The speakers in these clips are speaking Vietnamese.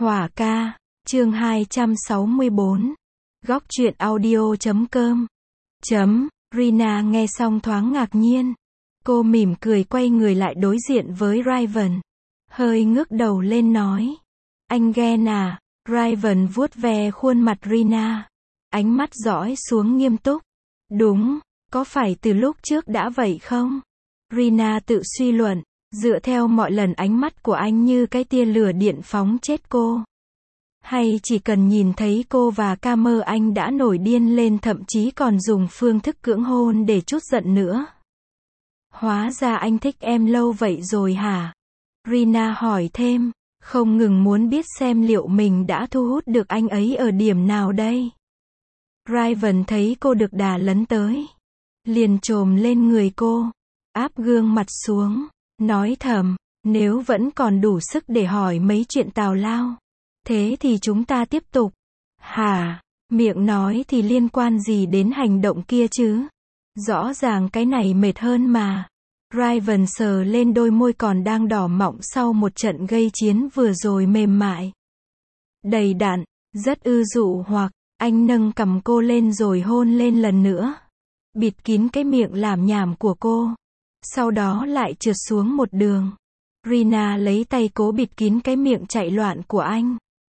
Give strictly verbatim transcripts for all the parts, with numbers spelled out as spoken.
Hỏa ca, chương hai trăm sáu mươi bốn. Góc truyện audio chấm com. Chấm, Rina nghe xong thoáng ngạc nhiên. Cô mỉm cười quay người lại đối diện với Raven. Hơi ngước đầu lên nói. Anh ghen à? Raven vuốt ve khuôn mặt Rina. Ánh mắt dõi xuống nghiêm túc. Đúng, có phải từ lúc trước đã vậy không? Rina tự suy luận. Dựa theo mọi lần ánh mắt của anh như cái tia lửa điện phóng chết cô. Hay chỉ cần nhìn thấy cô và ca mơ anh đã nổi điên lên, thậm chí còn dùng phương thức cưỡng hôn để trút giận nữa. Hóa ra anh thích em lâu vậy rồi hả? Rina hỏi thêm, không ngừng muốn biết xem liệu mình đã thu hút được anh ấy ở điểm nào đây. Raven thấy cô được đà lấn tới, liền chồm lên người cô, áp gương mặt xuống, nói thầm, nếu vẫn còn đủ sức để hỏi mấy chuyện tào lao, thế thì chúng ta tiếp tục. Hả? Miệng nói thì liên quan gì đến hành động kia chứ? Rõ ràng cái này mệt hơn mà. Raven sờ lên đôi môi còn đang đỏ mọng sau một trận gây chiến vừa rồi, mềm mại, đầy đặn, rất ư dụ hoặc. Anh nâng cằm cô lên rồi hôn lên lần nữa, bịt kín cái miệng làm nhảm của cô. Sau đó lại trượt xuống một đường. Rina lấy tay cố bịt kín cái miệng chạy loạn của anh.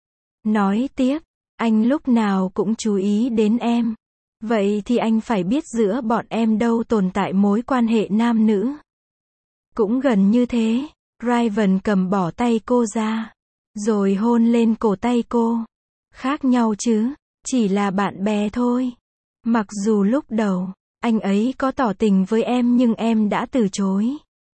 Nói tiếp, anh lúc nào cũng chú ý đến em. Vậy thì anh phải biết giữa bọn em đâu tồn tại mối quan hệ nam nữ. Cũng gần như thế. Raven cầm bỏ tay cô ra, rồi hôn lên cổ tay cô. Khác nhau chứ, chỉ là bạn bè thôi. Mặc dù lúc đầu anh ấy có tỏ tình với em nhưng em đã từ chối.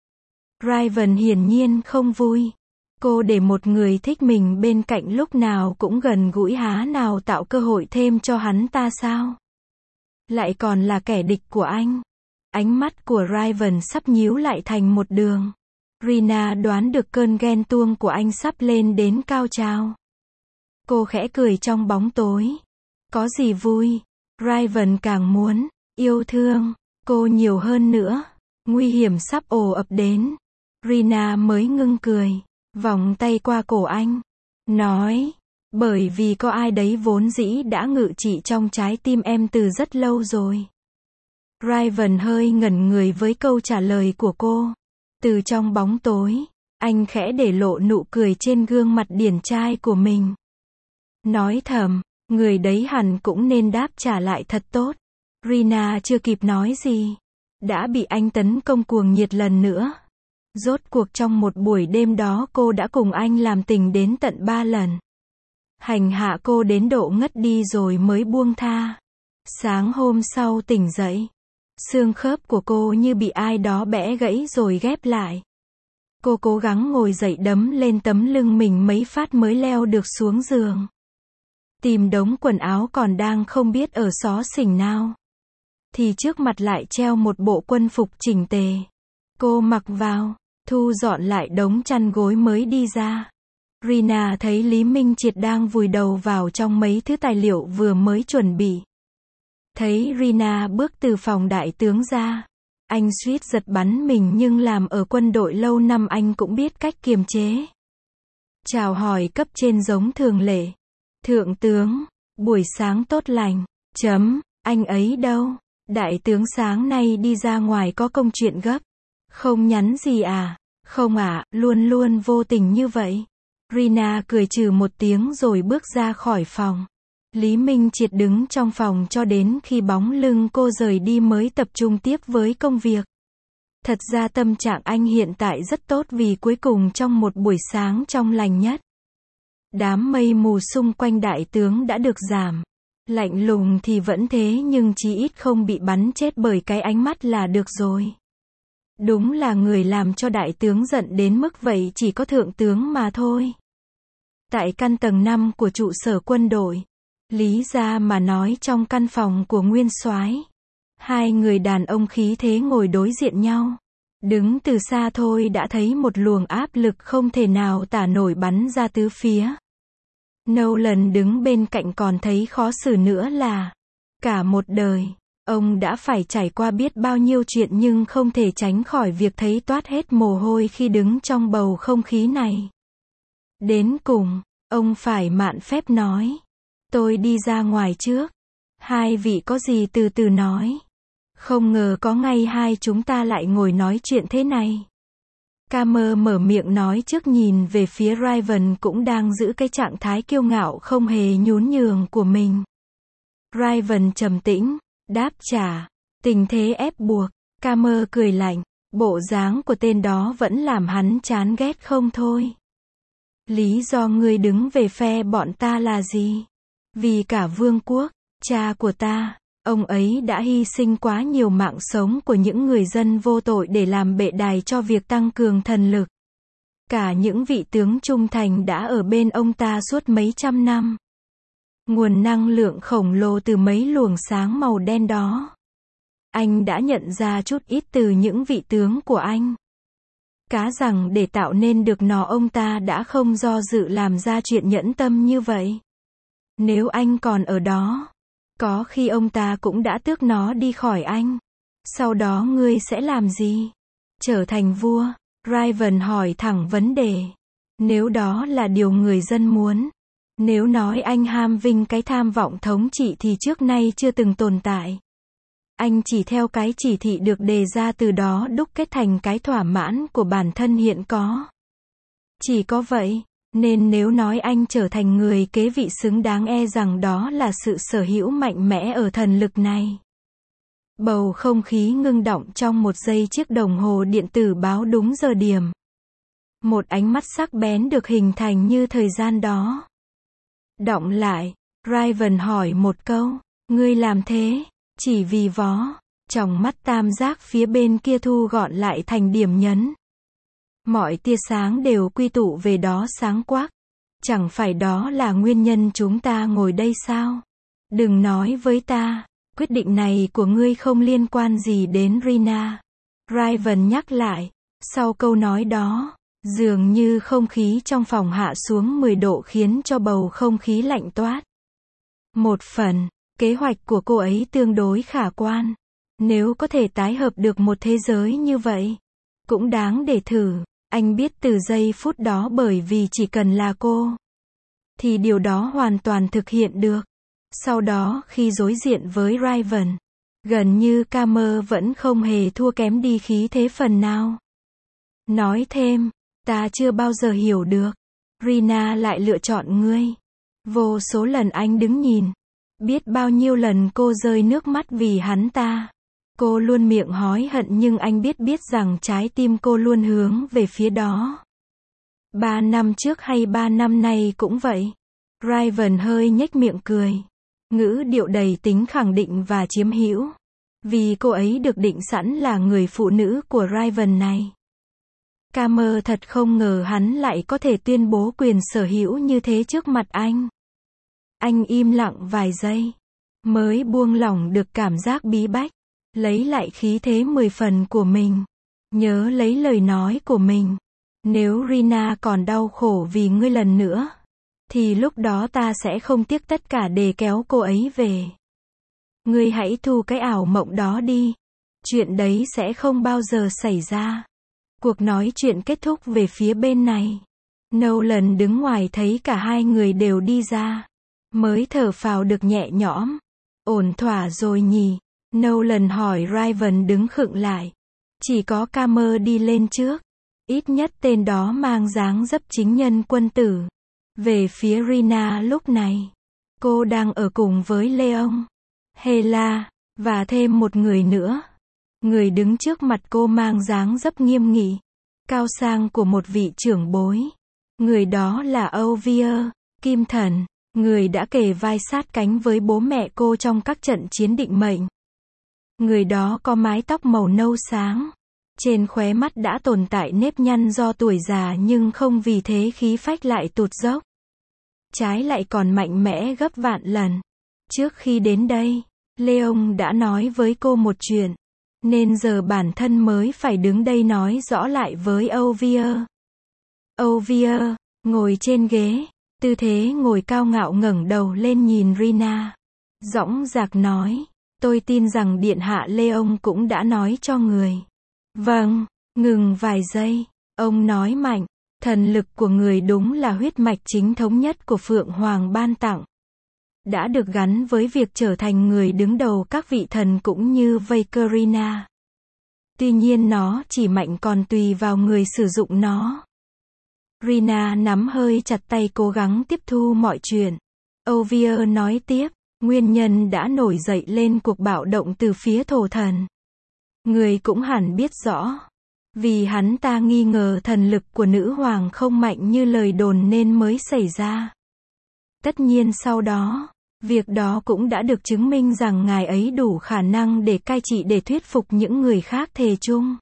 Raven hiển nhiên không vui. Cô để một người thích mình bên cạnh lúc nào cũng gần gũi, há nào tạo cơ hội thêm cho hắn ta sao? Lại còn là kẻ địch của anh. Ánh mắt của Raven sắp nhíu lại thành một đường. Rina đoán được cơn ghen tuông của anh sắp lên đến cao trào. Cô khẽ cười trong bóng tối. Có gì vui? Raven càng muốn yêu thương cô nhiều hơn nữa. Nguy hiểm sắp ồ ập đến. Rina mới ngưng cười, vòng tay qua cổ anh, nói, bởi vì có ai đấy vốn dĩ đã ngự trị trong trái tim em từ rất lâu rồi. Raven hơi ngẩn người với câu trả lời của cô. Từ trong bóng tối, anh khẽ để lộ nụ cười trên gương mặt điển trai của mình. Nói thầm, người đấy hẳn cũng nên đáp trả lại thật tốt. Rina chưa kịp nói gì, đã bị anh tấn công cuồng nhiệt lần nữa. Rốt cuộc trong một buổi đêm đó cô đã cùng anh làm tình đến tận ba lần. Hành hạ cô đến độ ngất đi rồi mới buông tha. Sáng hôm sau tỉnh dậy, xương khớp của cô như bị ai đó bẻ gãy rồi ghép lại. Cô cố gắng ngồi dậy đấm lên tấm lưng mình mấy phát mới leo được xuống giường. Tìm đống quần áo còn đang không biết ở xó xỉnh nào, thì trước mặt lại treo một bộ quân phục chỉnh tề. Cô mặc vào, thu dọn lại đống chăn gối mới đi ra. Rina thấy Lý Minh Triệt đang vùi đầu vào trong mấy thứ tài liệu vừa mới chuẩn bị. Thấy Rina bước từ phòng đại tướng ra, anh suýt giật bắn mình, nhưng làm ở quân đội lâu năm anh cũng biết cách kiềm chế. Chào hỏi cấp trên giống thường lệ. Thượng tướng, buổi sáng tốt lành. Chấm, anh ấy đâu? Đại tướng sáng nay đi ra ngoài có công chuyện gấp. Không nhắn gì à? Không ạ, à, luôn luôn vô tình như vậy. Rina cười trừ một tiếng rồi bước ra khỏi phòng. Lý Minh Triệt đứng trong phòng cho đến khi bóng lưng cô rời đi mới tập trung tiếp với công việc. Thật ra tâm trạng anh hiện tại rất tốt vì cuối cùng trong một buổi sáng trong lành nhất, đám mây mù xung quanh đại tướng đã được giảm. Lạnh lùng thì vẫn thế nhưng chí ít không bị bắn chết bởi cái ánh mắt là được rồi. Đúng là người làm cho đại tướng giận đến mức vậy chỉ có thượng tướng mà thôi. Tại căn tầng năm của trụ sở quân đội, lý ra mà nói trong căn phòng của nguyên soái, hai người đàn ông khí thế ngồi đối diện nhau. Đứng từ xa thôi đã thấy một luồng áp lực không thể nào tả nổi bắn ra tứ phía. Nolan đứng bên cạnh còn thấy khó xử nữa là, cả một đời, ông đã phải trải qua biết bao nhiêu chuyện nhưng không thể tránh khỏi việc thấy toát hết mồ hôi khi đứng trong bầu không khí này. Đến cùng, Ông phải mạn phép nói. Tôi đi ra ngoài trước. Hai vị có gì từ từ nói. Không ngờ có ngay hai chúng ta lại ngồi nói chuyện thế này. Camer mở miệng nói trước, nhìn về phía Raven cũng đang giữ cái trạng thái kiêu ngạo không hề nhún nhường của mình. Raven trầm tĩnh, đáp trả. Tình thế ép buộc. Camer cười lạnh. Bộ dáng của tên đó vẫn làm hắn chán ghét không thôi. Lý do ngươi đứng về phe bọn ta là gì? Vì cả vương quốc, cha của ta, ông ấy đã hy sinh quá nhiều mạng sống của những người dân vô tội để làm bệ đài cho việc tăng cường thần lực. Cả những vị tướng trung thành đã ở bên ông ta suốt mấy trăm năm. Nguồn năng lượng khổng lồ từ mấy luồng sáng màu đen đó. Anh đã nhận ra chút ít từ những vị tướng của anh. Cá rằng để tạo nên được nó, ông ta đã không do dự làm ra chuyện nhẫn tâm như vậy. Nếu anh còn ở đó, có khi ông ta cũng đã tước nó đi khỏi anh. Sau đó ngươi sẽ làm gì? Trở thành vua? Raven hỏi thẳng vấn đề. Nếu đó là điều người dân muốn. Nếu nói anh ham vinh cái tham vọng thống trị thì trước nay chưa từng tồn tại. Anh chỉ theo cái chỉ thị được đề ra, từ đó đúc kết thành cái thỏa mãn của bản thân hiện có. Chỉ có vậy, nên nếu nói anh trở thành người kế vị xứng đáng, e rằng đó là sự sở hữu mạnh mẽ ở thần lực này. Bầu không khí ngưng đọng trong một giây, chiếc đồng hồ điện tử báo đúng giờ điểm. Một ánh mắt sắc bén được hình thành như thời gian đó. Đọng lại, Raven hỏi một câu, ngươi làm thế, chỉ vì vó? Tròng mắt tam giác phía bên kia thu gọn lại thành điểm nhấn. Mọi tia sáng đều quy tụ về đó sáng quắc. Chẳng phải đó là nguyên nhân chúng ta ngồi đây sao? Đừng nói với ta, quyết định này của ngươi không liên quan gì đến Rina. Raven nhắc lại. Sau câu nói đó, dường như không khí trong phòng hạ xuống mười độ, khiến cho bầu không khí lạnh toát. Một phần, kế hoạch của cô ấy tương đối khả quan. Nếu có thể tái hợp được một thế giới như vậy, cũng đáng để thử. Anh biết từ giây phút đó, bởi vì chỉ cần là cô, thì điều đó hoàn toàn thực hiện được. Sau đó khi đối diện với Raven, gần như Camer vẫn không hề thua kém đi khí thế phần nào. Nói thêm, ta chưa bao giờ hiểu được, Rina lại lựa chọn ngươi. Vô số lần anh đứng nhìn, biết bao nhiêu lần cô rơi nước mắt vì hắn ta. Cô luôn miệng hối hận, nhưng anh biết biết rằng trái tim cô luôn hướng về phía đó. Ba năm trước hay ba năm nay cũng vậy. Raven hơi nhếch miệng cười. Ngữ điệu đầy tính khẳng định và chiếm hữu. Vì cô ấy được định sẵn là người phụ nữ của Raven này. Camer thật không ngờ hắn lại có thể tuyên bố quyền sở hữu như thế trước mặt anh. Anh im lặng vài giây, mới buông lỏng được cảm giác bí bách. Lấy lại khí thế mười phần của mình. Nhớ lấy lời nói của mình. Nếu Rina còn đau khổ vì ngươi lần nữa, thì lúc đó ta sẽ không tiếc tất cả để kéo cô ấy về. Ngươi hãy thu cái ảo mộng đó đi. Chuyện đấy sẽ không bao giờ xảy ra. Cuộc nói chuyện kết thúc về phía bên này. Nolan đứng ngoài thấy cả hai người đều đi ra, mới thở phào được nhẹ nhõm. Ổn thỏa rồi nhỉ? Nolan hỏi. Raven đứng khựng lại. Chỉ có Camer đi lên trước. Ít nhất tên đó mang dáng dấp chính nhân quân tử. Về phía Rina lúc này, cô đang ở cùng với Leon, Hela, và thêm một người nữa. Người đứng trước mặt cô mang dáng dấp nghiêm nghị, cao sang của một vị trưởng bối. Người đó là Ovier, Kim Thần, người đã kề vai sát cánh với bố mẹ cô trong các trận chiến định mệnh. Người đó có mái tóc màu nâu sáng. Trên khóe mắt đã tồn tại nếp nhăn do tuổi già, nhưng không vì thế khí phách lại tụt dốc. Trái lại còn mạnh mẽ gấp vạn lần. Trước khi đến đây, Leon đã nói với cô một chuyện, nên giờ bản thân mới phải đứng đây nói rõ lại với Ovier. Ovier ngồi trên ghế, tư thế ngồi cao ngạo, ngẩng đầu lên nhìn Rina. Dõng dạc nói, tôi tin rằng điện hạ Leon cũng đã nói cho người. Vâng. Ngừng vài giây, ông nói mạnh, Thần lực của người đúng là huyết mạch chính thống nhất của Phượng Hoàng ban tặng. Đã được gắn với việc trở thành người đứng đầu các vị thần cũng như Valkyria. Tuy nhiên nó chỉ mạnh còn tùy vào người sử dụng nó. Rina nắm hơi chặt tay cố gắng tiếp thu mọi chuyện. Ovier nói tiếp, nguyên nhân đã nổi dậy lên cuộc bạo động từ phía thổ thần. Người cũng hẳn biết rõ. Vì hắn ta nghi ngờ thần lực của nữ hoàng không mạnh như lời đồn nên mới xảy ra. Tất nhiên sau đó, việc đó cũng đã được chứng minh rằng ngài ấy đủ khả năng để cai trị để thuyết phục những người khác thề chung.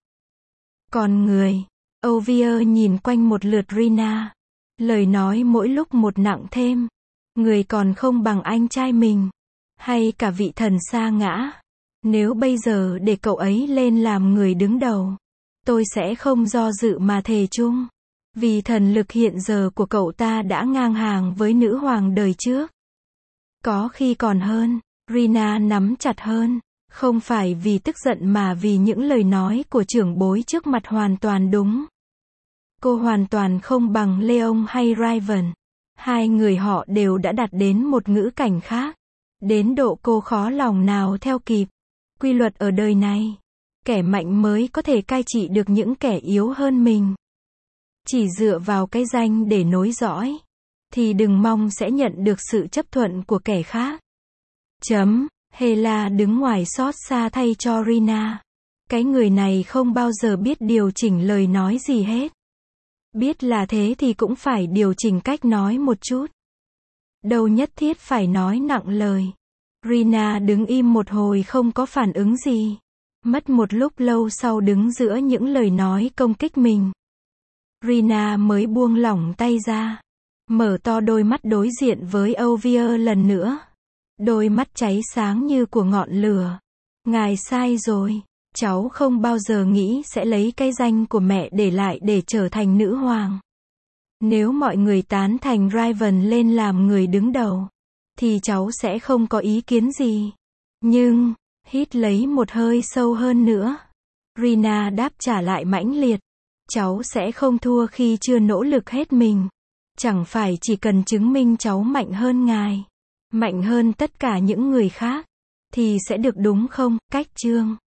Còn người, Ovier nhìn quanh một lượt Rina. Lời nói mỗi lúc một nặng thêm. Người còn không bằng anh trai mình. Hay cả vị thần sa ngã. Nếu bây giờ để cậu ấy lên làm người đứng đầu, tôi sẽ không do dự mà thề chung. Vì thần lực hiện giờ của cậu ta đã ngang hàng với nữ hoàng đời trước. Có khi còn hơn. Rina nắm chặt hơn. Không phải vì tức giận mà vì những lời nói của trưởng bối trước mặt hoàn toàn đúng. Cô hoàn toàn không bằng Leon hay Raven. Hai người họ đều đã đạt đến một ngữ cảnh khác. Đến độ cô khó lòng nào theo kịp. Quy luật ở đời này. Kẻ mạnh mới có thể cai trị được những kẻ yếu hơn mình. Chỉ dựa vào cái danh để nối dõi. Thì đừng mong sẽ nhận được sự chấp thuận của kẻ khác. Chấm. Hela đứng ngoài xót xa thay cho Rina. Cái người này không bao giờ biết điều chỉnh lời nói gì hết. Biết là thế thì cũng phải điều chỉnh cách nói một chút. Đâu nhất thiết phải nói nặng lời. Rina đứng im một hồi không có phản ứng gì. Mất một lúc lâu sau đứng giữa những lời nói công kích mình. Rina mới buông lỏng tay ra. Mở to đôi mắt đối diện với Ovier lần nữa. Đôi mắt cháy sáng như của ngọn lửa. Ngài sai rồi. Cháu không bao giờ nghĩ sẽ lấy cái danh của mẹ để lại để trở thành nữ hoàng. Nếu mọi người tán thành Raven lên làm người đứng đầu, thì cháu sẽ không có ý kiến gì. Nhưng, hít lấy một hơi sâu hơn nữa. Rina đáp trả lại mãnh liệt. Cháu sẽ không thua khi chưa nỗ lực hết mình. Chẳng phải chỉ cần chứng minh cháu mạnh hơn ngài, mạnh hơn tất cả những người khác, thì sẽ được đúng không? Cách chương